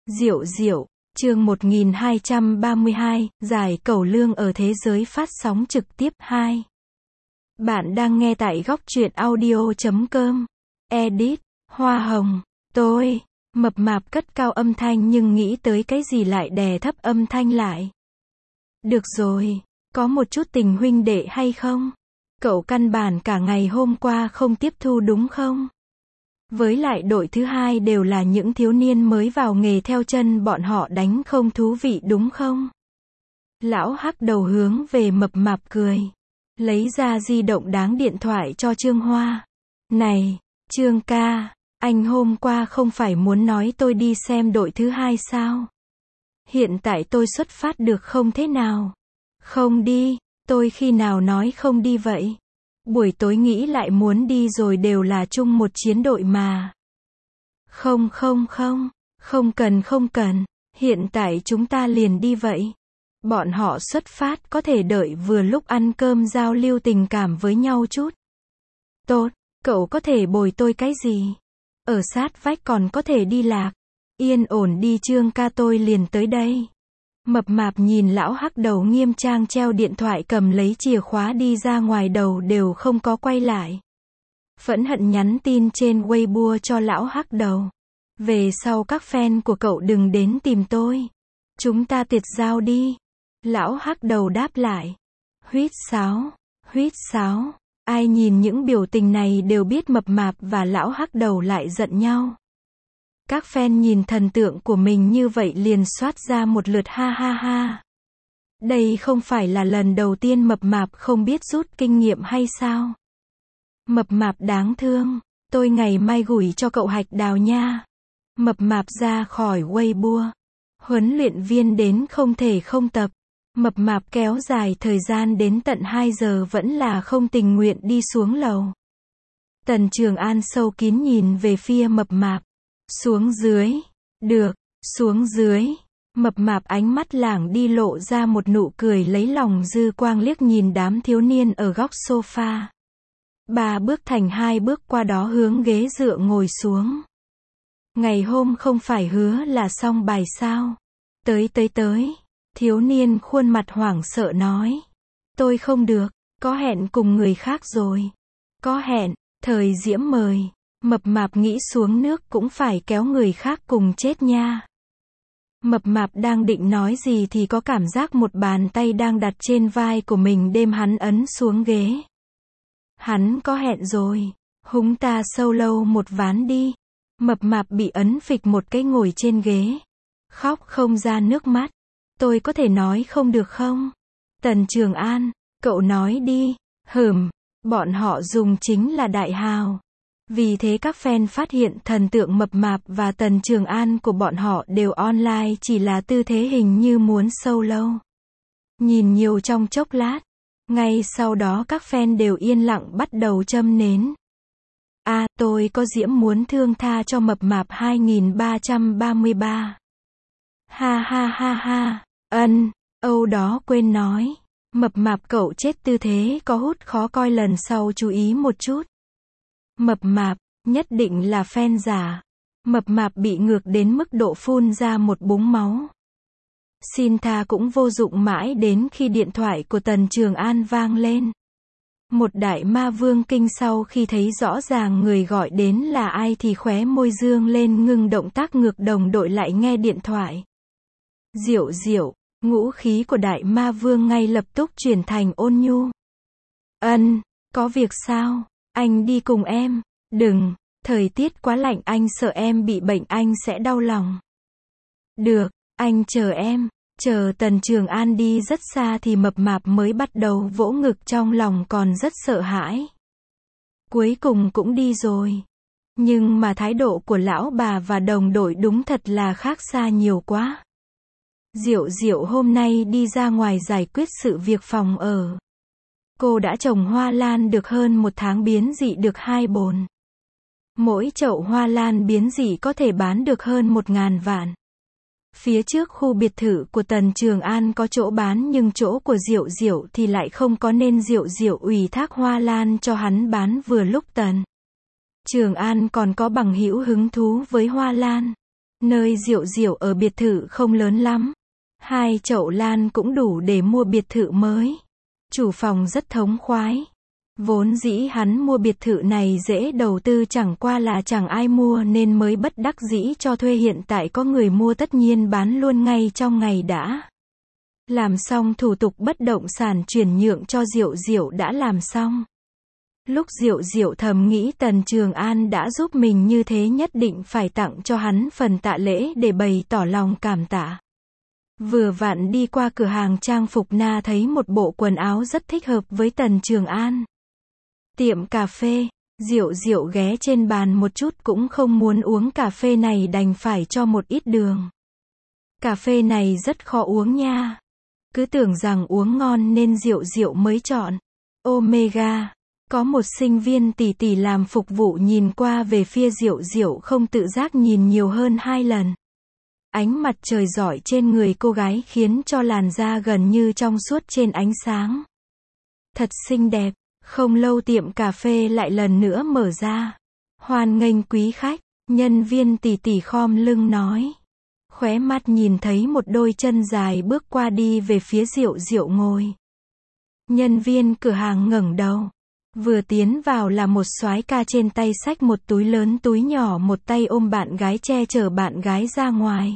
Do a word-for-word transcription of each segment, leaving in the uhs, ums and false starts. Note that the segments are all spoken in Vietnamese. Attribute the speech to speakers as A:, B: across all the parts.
A: Diệu diệu, chương một nghìn hai trăm ba mươi hai, giải cẩu lương ở thế giới phát sóng trực tiếp hai. Bạn đang nghe tại góc truyện audio chấm com. Edit, Hoa Hồng, tôi, mập mạp cất cao âm thanh nhưng nghĩ tới cái gì lại đè thấp âm thanh lại. Được rồi, có một chút tình huynh đệ hay không? Cậu căn bản cả ngày hôm qua không tiếp thu đúng không? Với lại đội thứ hai đều là những thiếu niên mới vào nghề theo chân bọn họ đánh không thú vị đúng không? Lão hắc đầu hướng về mập mạp cười. Lấy ra di động đáng điện thoại cho Trương Hoa. Này, Trương ca, anh hôm qua không phải muốn nói tôi đi xem đội thứ hai sao? Hiện tại tôi xuất phát được không thế nào? Không đi, tôi khi nào nói không đi vậy? Buổi tối nghĩ lại muốn đi rồi đều là chung một chiến đội mà. Không không không, không cần không cần, hiện tại chúng ta liền đi vậy. Bọn họ xuất phát có thể đợi vừa lúc ăn cơm giao lưu tình cảm với nhau chút. Tốt, cậu có thể bồi tôi cái gì? Ở sát vách còn có thể đi lạc. Yên ổn đi Trương ca tôi liền tới đây. Mập mạp nhìn lão hắc đầu nghiêm trang treo điện thoại cầm lấy chìa khóa đi ra ngoài đầu đều không có quay lại. Phẫn hận nhắn tin trên Weibo cho lão hắc đầu. Về sau các fan của cậu đừng đến tìm tôi. Chúng ta tiệt giao đi. Lão hắc đầu đáp lại. Huýt sáo, huýt sáo. Ai nhìn những biểu tình này đều biết mập mạp và lão hắc đầu lại giận nhau. Các fan nhìn thần tượng của mình như vậy liền soát ra một lượt ha ha ha. Đây không phải là lần đầu tiên mập mạp không biết rút kinh nghiệm hay sao? Mập mạp đáng thương, tôi ngày mai gửi cho cậu hạch đào nha. Mập mạp ra khỏi Weibo. Huấn luyện viên đến không thể không tập. Mập mạp kéo dài thời gian đến tận hai giờ vẫn là không tình nguyện đi xuống lầu. Tần Trường An sâu kín nhìn về phía mập mạp. Xuống dưới. Được, xuống dưới. Mập mạp ánh mắt lảng đi lộ ra một nụ cười lấy lòng dư quang liếc nhìn đám thiếu niên ở góc sofa. Ba bước thành hai bước qua đó hướng ghế dựa ngồi xuống. Ngày hôm không phải hứa là xong bài sao? Tới tới tới. Thiếu niên khuôn mặt hoảng sợ nói. Tôi không được, có hẹn cùng người khác rồi. Có hẹn, Thời Diễm mời. Mập mạp nghĩ xuống nước cũng phải kéo người khác cùng chết nha. Mập mạp đang định nói gì thì có cảm giác một bàn tay đang đặt trên vai của mình đêm hắn ấn xuống ghế. Hắn có hẹn rồi. Húng ta sâu lâu một ván đi. Mập mạp bị ấn phịch một cái ngồi trên ghế. Khóc không ra nước mắt. Tôi có thể nói không được không? Tần Trường An, cậu nói đi. Hừm, bọn họ dùng chính là đại hào. Vì thế các fan phát hiện thần tượng mập mạp và Tần Trường An của bọn họ đều online chỉ là tư thế hình như muốn sâu lâu. Nhìn nhiều trong chốc lát. Ngay sau đó các fan đều yên lặng bắt đầu châm nến. À, tôi có diễm muốn thương tha cho mập mạp hai nghìn ba trăm ba mươi ba. Ha ha ha ha. Ân, Âu đó quên nói. Mập mạp cậu chết tư thế có hút khó coi lần sau chú ý một chút. Mập mạp, nhất định là fan giả. Mập mạp bị ngược đến mức độ phun ra một búng máu. Xin tha cũng vô dụng mãi đến khi điện thoại của Tần Trường An vang lên. Một đại ma vương kinh sau khi thấy rõ ràng người gọi đến là ai thì khóe môi dương lên ngưng động tác ngược đồng đội lại nghe điện thoại. Diệu diệu, ngũ khí của đại ma vương ngay lập tức chuyển thành ôn nhu. Ân, có việc sao? Anh đi cùng em. Đừng, thời tiết quá lạnh anh sợ em bị bệnh anh sẽ đau lòng. Được, anh chờ em. Chờ Tần Trường An đi rất xa thì mập mạp mới bắt đầu vỗ ngực trong lòng còn rất sợ hãi. Cuối cùng cũng đi rồi. Nhưng mà thái độ của lão bà và đồng đội đúng thật là khác xa nhiều quá. Diệu diệu hôm nay đi ra ngoài giải quyết sự việc phòng ở. Cô đã trồng hoa lan được hơn một tháng biến dị được hai bồn. Mỗi chậu hoa lan biến dị có thể bán được hơn một ngàn vạn. Phía trước khu biệt thự của Tần Trường An có chỗ bán nhưng chỗ của Diệu Diệu thì lại không có nên Diệu Diệu ủy thác hoa lan cho hắn bán vừa lúc Tần Trường An còn có bằng hữu hứng thú với hoa lan. Nơi Diệu Diệu ở biệt thự không lớn lắm. Hai chậu lan cũng đủ để mua biệt thự mới. Chủ phòng rất thống khoái. Vốn dĩ hắn mua biệt thự này dễ đầu tư, chẳng qua là chẳng ai mua nên mới bất đắc dĩ cho thuê, hiện tại có người mua tất nhiên bán luôn ngay trong ngày đã. Làm xong thủ tục bất động sản chuyển nhượng cho Diệu Diệu đã làm xong. Lúc Diệu Diệu thầm nghĩ Tần Trường An đã giúp mình như thế nhất định phải tặng cho hắn phần tạ lễ để bày tỏ lòng cảm tạ. Vừa vặn đi qua cửa hàng trang phục Na thấy một bộ quần áo rất thích hợp với Tần Trường An. Tiệm cà phê, Diệu Diệu ghé trên bàn một chút cũng không muốn uống cà phê này đành phải cho một ít đường. Cà phê này rất khó uống nha. Cứ tưởng rằng uống ngon nên Diệu Diệu mới chọn. Omega. Có một sinh viên tỷ tỷ làm phục vụ nhìn qua về phía Diệu Diệu không tự giác nhìn nhiều hơn hai lần. Ánh mặt trời rọi trên người cô gái khiến cho làn da gần như trong suốt trên ánh sáng. Thật xinh đẹp. Không lâu tiệm cà phê lại lần nữa mở ra. Hoan nghênh quý khách, nhân viên tỷ tỷ khom lưng nói. Khóe mắt nhìn thấy một đôi chân dài bước qua đi về phía Diệu Diệu ngồi. Nhân viên cửa hàng ngẩng đầu. Vừa tiến vào là một soái ca trên tay xách một túi lớn túi nhỏ, một tay ôm bạn gái che chở bạn gái ra ngoài.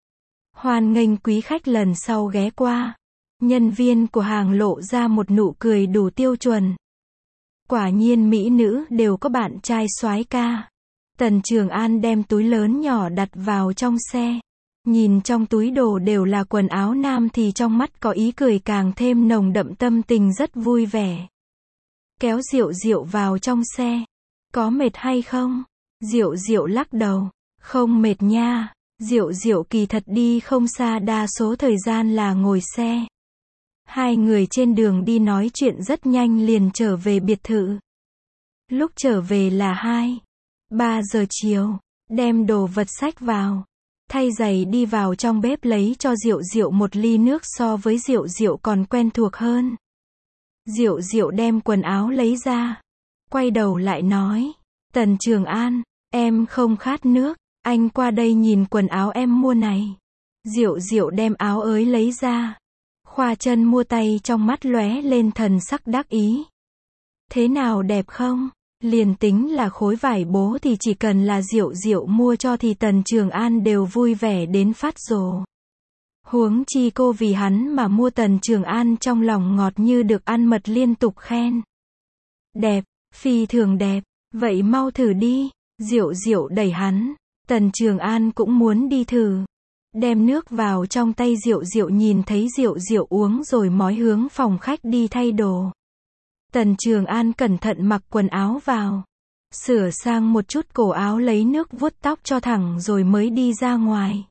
A: Hoan nghênh quý khách lần sau ghé qua. Nhân viên của hàng lộ ra một nụ cười đủ tiêu chuẩn. Quả nhiên mỹ nữ đều có bạn trai soái ca. Tần Trường An đem túi lớn nhỏ đặt vào trong xe. Nhìn trong túi đồ đều là quần áo nam thì trong mắt có ý cười càng thêm nồng đậm, tâm tình rất vui vẻ. Kéo Diệu Diệu vào trong xe. Có mệt hay không? Diệu Diệu lắc đầu. Không mệt nha. Diệu Diệu kỳ thật đi không xa, đa số thời gian là ngồi xe. Hai người trên đường đi nói chuyện rất nhanh liền trở về biệt thự. Lúc trở về là hai, ba giờ chiều, đem đồ vật xách vào. Thay giày đi vào trong bếp lấy cho Diệu Diệu một ly nước, so với Diệu Diệu còn quen thuộc hơn. Diệu Diệu đem quần áo lấy ra. Quay đầu lại nói. Tần Trường An, em không khát nước, anh qua đây nhìn quần áo em mua này. Diệu Diệu đem áo ới lấy ra. Khoa chân mua tay, trong mắt lóe lên thần sắc đắc ý. Thế nào, đẹp không? Liền tính là khối vải bố thì chỉ cần là Diệu Diệu mua cho thì Tần Trường An đều vui vẻ đến phát rồ. Huống chi cô vì hắn mà mua, Tần Trường An trong lòng ngọt như được ăn mật, liên tục khen. Đẹp, phi thường đẹp, vậy mau thử đi. Diệu Diệu đẩy hắn. Tần Trường An cũng muốn đi thử. Đem nước vào trong tay Diệu Diệu, nhìn thấy Diệu Diệu uống rồi mói hướng phòng khách đi thay đồ. Tần Trường An cẩn thận mặc quần áo vào. Sửa sang một chút cổ áo, lấy nước vuốt tóc cho thẳng rồi mới đi ra ngoài.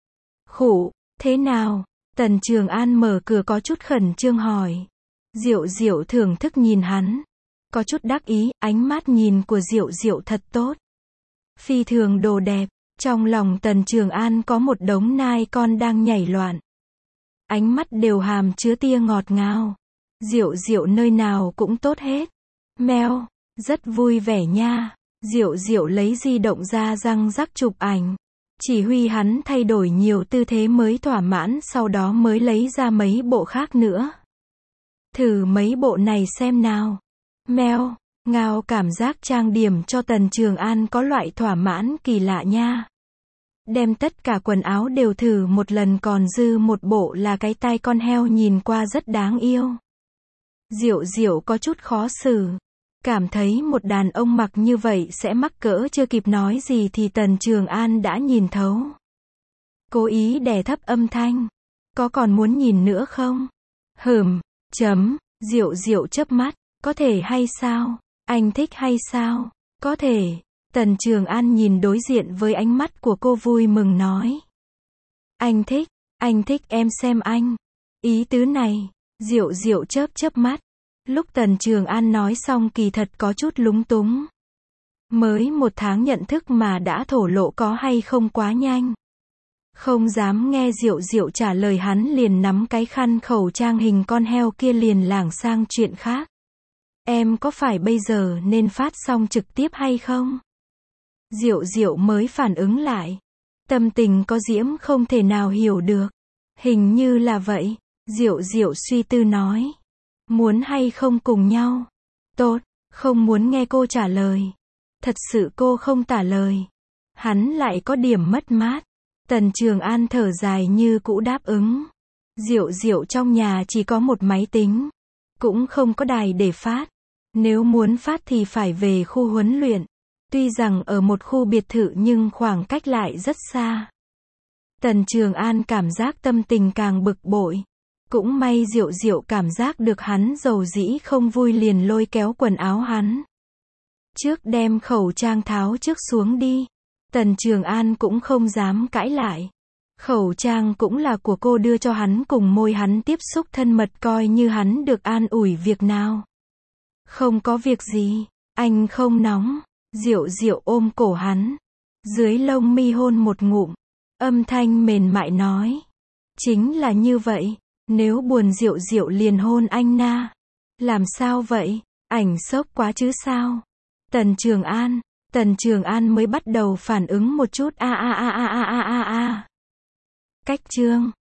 A: Khụ, thế nào? Tần Trường An mở cửa có chút khẩn trương hỏi. Diệu Diệu thưởng thức nhìn hắn. Có chút đắc ý, ánh mắt nhìn của Diệu Diệu thật tốt. Phi thường đồ đẹp. Trong lòng Tần Trường An có một đống nai con đang nhảy loạn. Ánh mắt đều hàm chứa tia ngọt ngào. Diệu Diệu nơi nào cũng tốt hết. Mèo, rất vui vẻ nha. Diệu Diệu lấy di động ra răng rắc chụp ảnh. Chỉ huy hắn thay đổi nhiều tư thế mới thỏa mãn, sau đó mới lấy ra mấy bộ khác nữa. Thử mấy bộ này xem nào. Mèo, ngao, cảm giác trang điểm cho Tần Trường An có loại thỏa mãn kỳ lạ nha. Đem tất cả quần áo đều thử một lần, còn dư một bộ là cái tai con heo, nhìn qua rất đáng yêu. Diệu Diệu có chút khó xử. Cảm thấy một đàn ông mặc như vậy sẽ mắc cỡ, chưa kịp nói gì thì Tần Trường An đã nhìn thấu. Cố ý đè thấp âm thanh. Có còn muốn nhìn nữa không? Hừm, chấm, Diệu Diệu chớp mắt. Có thể hay sao? Anh thích hay sao? Có thể. Tần Trường An nhìn đối diện với ánh mắt của cô, vui mừng nói. Anh thích, anh thích em xem anh. Ý tứ này. Diệu Diệu chớp chớp mắt. Lúc Tần Trường An nói xong kỳ thật có chút lúng túng. Mới một tháng nhận thức mà đã thổ lộ có hay không quá nhanh. Không dám nghe Diệu Diệu trả lời, hắn liền nắm cái khăn khẩu trang hình con heo kia liền lảng sang chuyện khác. Em có phải bây giờ nên phát xong trực tiếp hay không? Diệu Diệu mới phản ứng lại. Tâm tình có diễm không thể nào hiểu được. Hình như là vậy. Diệu Diệu suy tư nói. Muốn hay không cùng nhau? Tốt, không muốn nghe cô trả lời. Thật sự cô không tả lời. Hắn lại có điểm mất mát. Tần Trường An thở dài như cũ đáp ứng. Diệu Diệu trong nhà chỉ có một máy tính. Cũng không có đài để phát. Nếu muốn phát thì phải về khu huấn luyện. Tuy rằng ở một khu biệt thự nhưng khoảng cách lại rất xa. Tần Trường An cảm giác tâm tình càng bực bội. Cũng may Diệu Diệu cảm giác được hắn dầu dĩ không vui liền lôi kéo quần áo hắn. Trước đem khẩu trang tháo trước xuống đi. Tần Trường An cũng không dám cãi lại. Khẩu trang cũng là của cô đưa cho hắn, cùng môi hắn tiếp xúc thân mật, coi như hắn được an ủi việc nào. Không có việc gì, anh không nóng. Diệu Diệu ôm cổ hắn. Dưới lông mi hôn một ngụm. Âm thanh mềm mại nói. Chính là như vậy. Nếu buồn Diệu Diệu liền hôn anh na. Làm sao vậy? Ảnh sốc quá chứ sao? Tần Trường An. Tần Trường An mới bắt đầu phản ứng một chút. A a a a a a a a. Cách chương.